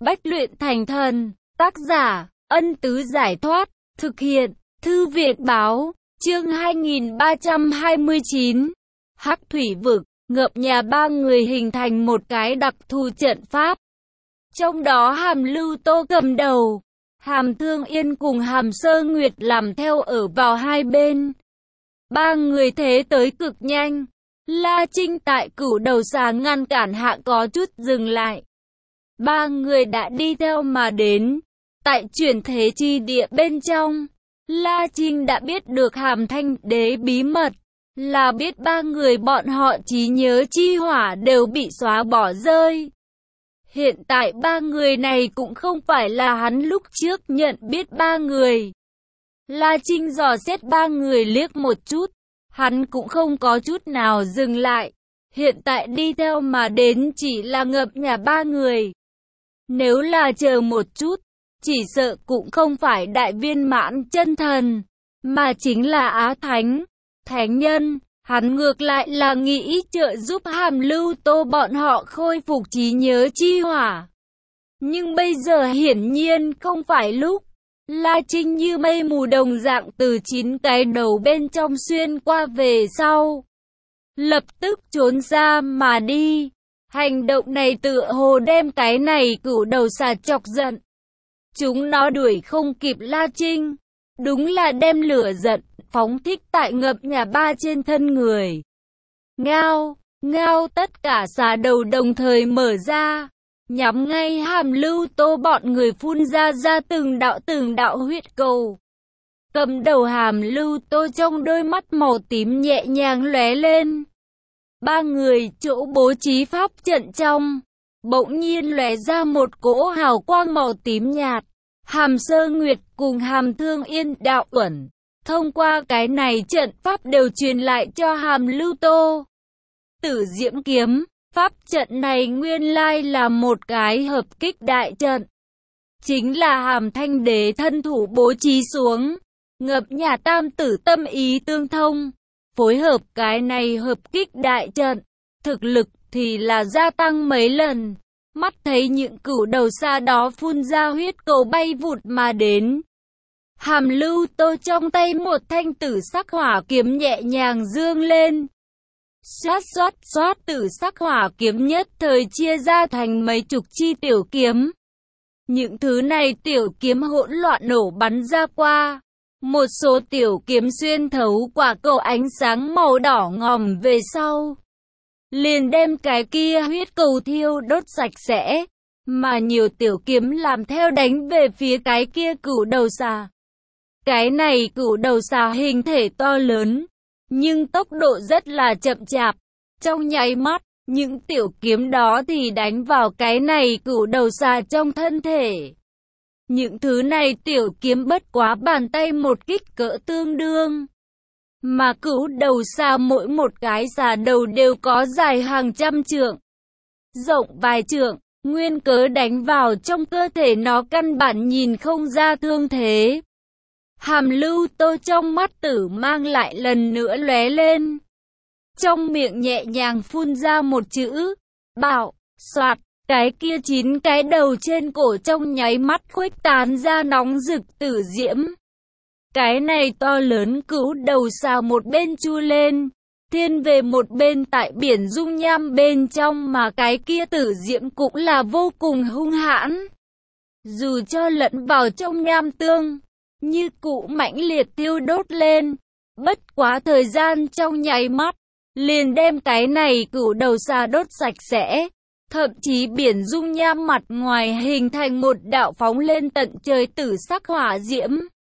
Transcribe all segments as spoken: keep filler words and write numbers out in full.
Bách luyện thành thần, tác giả, Ân Tứ Giải Thoát, thực hiện, Thư Viện Báo, chương hai nghìn ba trăm hai mươi chín. Hắc thủy vực, ngập nhà ba người hình thành một cái đặc thù trận pháp. Trong đó Hàm Lưu Tô cầm đầu, Hàm Thương Yên cùng Hàm Sơ Nguyệt làm theo ở vào hai bên. Ba người thế tới cực nhanh. La Trinh tại Cửu Đầu Xà ngăn cản hạ có chút dừng lại. Ba người đã đi theo mà đến. Tại chuyển thế chi địa bên trong, La Trinh đã biết được Hàm Thanh Đế bí mật, là biết ba người bọn họ trí nhớ chi hỏa đều bị xóa bỏ rơi. Hiện tại ba người này cũng không phải là hắn lúc trước nhận biết ba người. La Trinh dò xét ba người liếc một chút, hắn cũng không có chút nào dừng lại. Hiện tại đi theo mà đến chỉ là ngập nhà ba người. Nếu là chờ một chút, chỉ sợ cũng không phải đại viên mãn chân thần, mà chính là Á Thánh, Thánh Nhân. Hắn ngược lại là nghĩ trợ giúp Hàm Lưu Tô bọn họ khôi phục trí nhớ chi hỏa. Nhưng bây giờ hiển nhiên không phải lúc. La Trinh như mây mù đồng dạng từ chín cái đầu bên trong xuyên qua về sau, lập tức trốn ra mà đi. Hành động này tựa hồ đem cái này Cửu Đầu Xà chọc giận. Chúng nó đuổi không kịp La Trinh, đúng là đem lửa giận phóng thích tại ngập nhà ba trên thân người. Ngao, ngao, tất cả xà đầu đồng thời mở ra, nhắm ngay Hàm Lưu Tô bọn người phun ra ra từng đạo từng đạo huyết cầu. Cầm đầu Hàm Lưu Tô trong đôi mắt màu tím nhẹ nhàng lóe lên. Ba người chỗ bố trí pháp trận trong, bỗng nhiên lóe ra một cỗ hào quang màu tím nhạt. Hàm Sơ Nguyệt cùng Hàm Thương Yên đạo uẩn, thông qua cái này trận pháp đều truyền lại cho Hàm Lưu Tô. Tử Diễm Kiếm, pháp trận này nguyên lai là một cái hợp kích đại trận. Chính là Hàm Thanh Đế thân thủ bố trí xuống, ngập nhà tam tử tâm ý tương thông. Phối hợp cái này hợp kích đại trận, thực lực thì là gia tăng mấy lần. Mắt thấy những Cửu Đầu Xà đó phun ra huyết cầu bay vụt mà đến. Hàm Lưu Tô trong tay một thanh tử sắc hỏa kiếm nhẹ nhàng dương lên. Xoát xoát xoát, tử sắc hỏa kiếm nhất thời chia ra thành mấy chục chi tiểu kiếm. Những thứ này tiểu kiếm hỗn loạn nổ bắn ra qua. Một số tiểu kiếm xuyên thấu quả cầu ánh sáng màu đỏ ngòm về sau, liền đem cái kia huyết cầu thiêu đốt sạch sẽ. Mà nhiều tiểu kiếm làm theo đánh về phía cái kia Cửu Đầu Xà. Cái này Cửu Đầu Xà hình thể to lớn, nhưng tốc độ rất là chậm chạp. Trong nháy mắt, những tiểu kiếm đó thì đánh vào cái này Cửu Đầu Xà trong thân thể. Những thứ này tiểu kiếm bất quá bàn tay một kích cỡ tương đương. Mà Cửu Đầu Xà mỗi một cái xà đầu đều có dài hàng trăm trượng, rộng vài trượng, nguyên cớ đánh vào trong cơ thể nó căn bản nhìn không ra thương thế. Hàm Lưu Tô trong mắt tử mang lại lần nữa lóe lên. Trong miệng nhẹ nhàng phun ra một chữ, bảo, soạt, cái kia chín cái đầu trên cổ trong nháy mắt khuếch tán ra nóng rực tử diễm. Cái này to lớn Cửu Đầu Xà một bên chu lên, thiên về một bên tại biển dung nham bên trong, mà cái kia tử diễm cũng là vô cùng hung hãn. Dù cho lẫn vào trong nham tương, như cũ mãnh liệt tiêu đốt lên. Bất quá thời gian trong nháy mắt, liền đem cái này Cửu Đầu Xà đốt sạch sẽ. Thậm chí biển dung nham mặt ngoài hình thành một đạo phóng lên tận trời tử sắc hỏa diễm.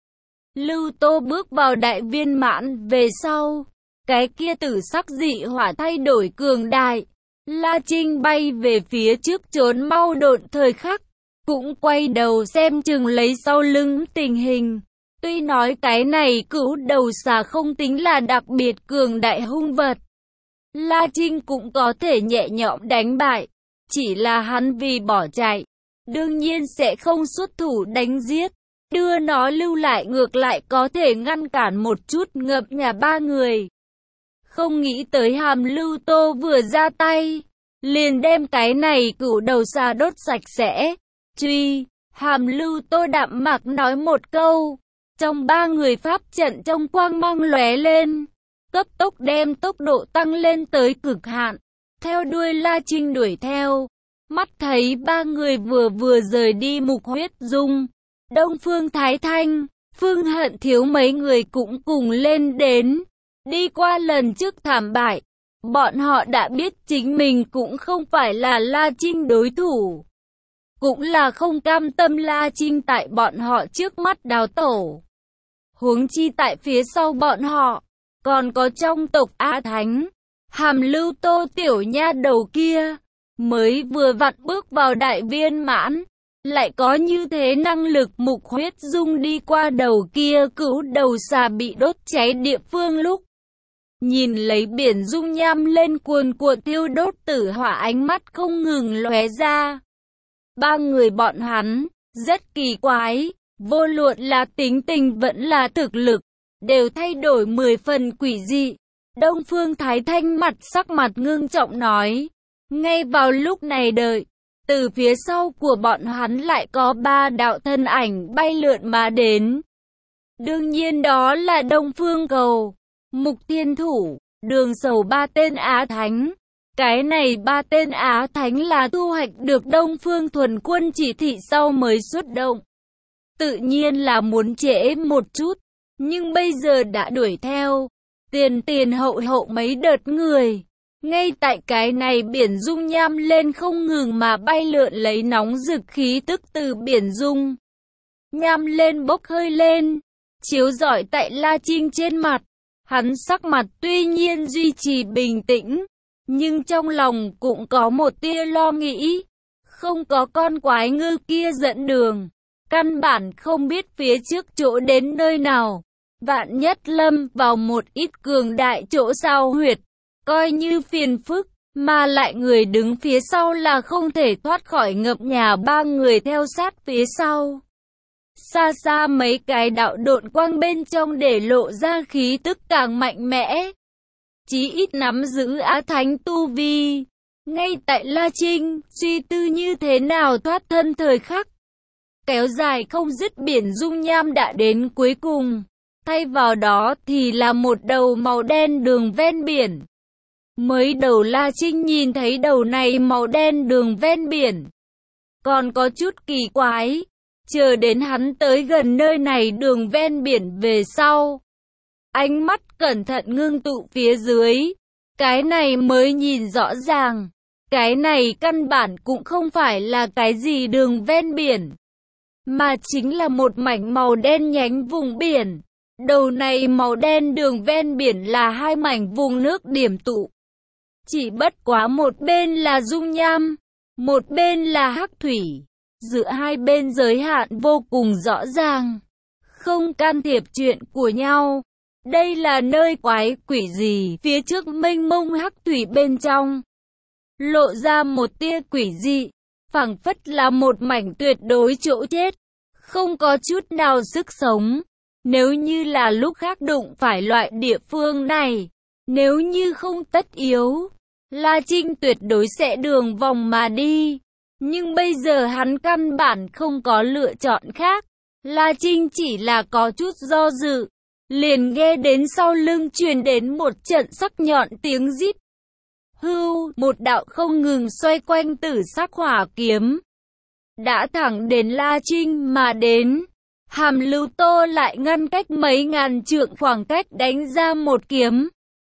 Lưu Tô bước vào đại viên mãn về sau, cái kia tử sắc dị hỏa thay đổi cường đại. La Trinh bay về phía trước trốn mau độn thời khắc, cũng quay đầu xem chừng lấy sau lưng tình hình. Tuy nói cái này Cửu Đầu Xà không tính là đặc biệt cường đại hung vật, La Trinh cũng có thể nhẹ nhõm đánh bại. Chỉ là hắn vì bỏ chạy, đương nhiên sẽ không xuất thủ đánh giết. Đưa nó lưu lại ngược lại có thể ngăn cản một chút ngập nhà ba người. Không nghĩ tới Hàm Lưu Tô vừa ra tay, liền đem cái này Cửu Đầu Xà đốt sạch sẽ. Truy, Hàm Lưu Tô đạm mạc nói một câu. Trong ba người pháp trận trong quang mang lóe lên, cấp tốc đem tốc độ tăng lên tới cực hạn. Theo đuôi La Trinh đuổi theo, mắt thấy ba người vừa vừa rời đi Mục Huyết Dung, Đông Phương Thái Thanh, Phương Hận Thiếu mấy người cũng cùng lên đến. Đi qua lần trước thảm bại, bọn họ đã biết chính mình cũng không phải là La Trinh đối thủ. Cũng là không cam tâm La Trinh tại bọn họ trước mắt đào tổ. Huống chi tại phía sau bọn họ, còn có trong tộc Á Thánh, Hàm Lưu Tô tiểu nha đầu kia, mới vừa vặn bước vào đại viên mãn, lại có như thế năng lực. Mục Huyết Dung đi qua đầu kia cứu đầu xà bị đốt cháy địa phương lúc, nhìn lấy biển dung nham lên cuồn cuộn thiêu đốt tử hỏa, ánh mắt không ngừng lóe ra. Ba người bọn hắn, rất kỳ quái, vô luận là tính tình vẫn là thực lực, đều thay đổi mười phần quỷ dị. Đông Phương Thái Thanh mặt sắc mặt ngưng trọng nói, ngay vào lúc này đợi, từ phía sau của bọn hắn lại có ba đạo thân ảnh bay lượn mà đến. Đương nhiên đó là Đông Phương Cầu, Mục Thiên Thủ, Đường Sầu, ba tên Á Thánh. Cái này ba tên Á Thánh là thu hoạch được Đông Phương Thuần Quân chỉ thị sau mới xuất động. Tự nhiên là muốn trễ một chút, nhưng bây giờ đã đuổi theo, tiền tiền hậu hậu mấy đợt người. Ngay tại cái này biển dung nham lên không ngừng mà bay lượn lấy nóng rực khí tức từ biển dung nham lên bốc hơi lên, chiếu rọi tại La Trinh trên mặt. Hắn sắc mặt tuy nhiên duy trì bình tĩnh, nhưng trong lòng cũng có một tia lo nghĩ. Không có con quái ngư kia dẫn đường, căn bản không biết phía trước chỗ đến nơi nào. Vạn nhất lâm vào một ít cường đại chỗ sao huyệt, coi như phiền phức, mà lại người đứng phía sau là không thể thoát khỏi ngập nhà. Ba người theo sát phía sau. Xa xa mấy cái đạo độn quang bên trong để lộ ra khí tức càng mạnh mẽ, chí ít nắm giữ Á Thánh tu vi. Ngay tại La Trinh suy tư như thế nào thoát thân thời khắc, kéo dài không dứt biển dung nham đã đến cuối cùng, thay vào đó thì là một đầu màu đen đường ven biển. Mới đầu La Trinh nhìn thấy đầu này màu đen đường ven biển, còn có chút kỳ quái. Chờ đến hắn tới gần nơi này đường ven biển về sau, ánh mắt cẩn thận ngưng tụ phía dưới, cái này mới nhìn rõ ràng. Cái này căn bản cũng không phải là cái gì đường ven biển, mà chính là một mảnh màu đen nhánh vùng biển. Đầu này màu đen đường ven biển là hai mảnh vùng nước điểm tụ. Chỉ bất quá một bên là dung nham, một bên là hắc thủy. Giữa hai bên giới hạn vô cùng rõ ràng, không can thiệp chuyện của nhau. Đây là nơi quái quỷ gì? Phía trước mênh mông hắc thủy bên trong, lộ ra một tia quỷ dị, phảng phất là một mảnh tuyệt đối chỗ chết, không có chút nào sức sống. Nếu như là lúc khác đụng phải loại địa phương này, nếu như không tất yếu, La Trinh tuyệt đối sẽ đường vòng mà đi. Nhưng bây giờ hắn căn bản không có lựa chọn khác. La Trinh chỉ là có chút do dự, liền nghe đến sau lưng truyền đến một trận sắc nhọn tiếng rít. Hưu, một đạo không ngừng xoay quanh tử sắc hỏa kiếm đã thẳng đến La Trinh mà đến. Hàm Lưu Tô lại ngăn cách mấy ngàn trượng khoảng cách đánh ra một kiếm.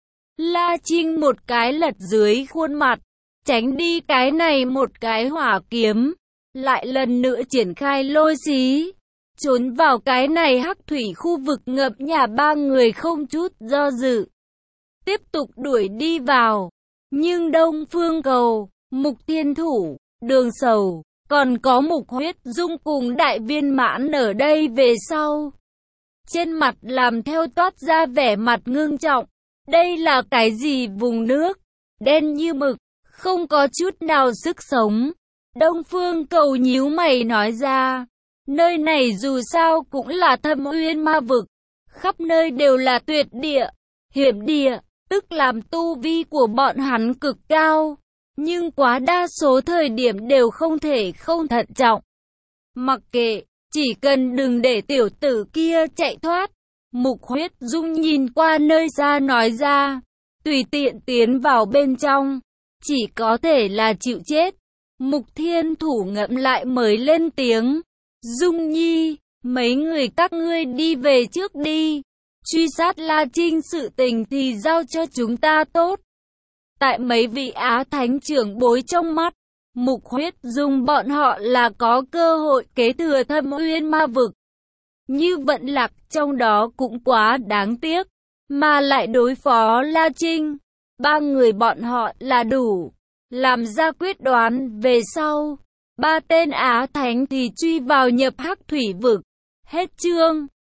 La Trinh một cái lật dưới khuôn mặt, tránh đi cái này một cái hỏa kiếm, lại lần nữa triển khai lôi xí, trốn vào cái này hắc thủy khu vực ngập nhà. Ba người không chút do dự, tiếp tục đuổi đi vào. Nhưng Đông Phương Cầu, Mục Thiên Thủ, Đường Sầu, còn có Mục Huyết Dung cùng đại viên mãn ở đây về sau, trên mặt làm theo toát ra vẻ mặt ngưng trọng. Đây là cái gì? Vùng nước đen như mực, không có chút nào sức sống. Đông Phương Cầu nhíu mày nói ra, nơi này dù sao cũng là Thâm Uyên ma vực, khắp nơi đều là tuyệt địa, hiểm địa, tức làm tu vi của bọn hắn cực cao, nhưng quá đa số thời điểm đều không thể không thận trọng. Mặc kệ, chỉ cần đừng để tiểu tử kia chạy thoát. Mục Huyết Dung nhìn qua nơi xa nói ra, tùy tiện tiến vào bên trong, chỉ có thể là chịu chết. Mục Thiên Thủ ngẫm lại mới lên tiếng, Dung Nhi, mấy người các ngươi đi về trước đi, truy sát La Trinh sự tình thì giao cho chúng ta tốt. Tại mấy vị Á Thánh trưởng bối trong mắt, Mục Huyết Dung bọn họ là có cơ hội kế thừa Thâm Uyên Ma Vực. Như Vận Lạc trong đó cũng quá đáng tiếc, mà lại đối phó La Trinh, ba người bọn họ là đủ. Làm ra quyết đoán về sau, ba tên Á Thánh thì truy vào nhập Hắc Thủy Vực. Hết chương.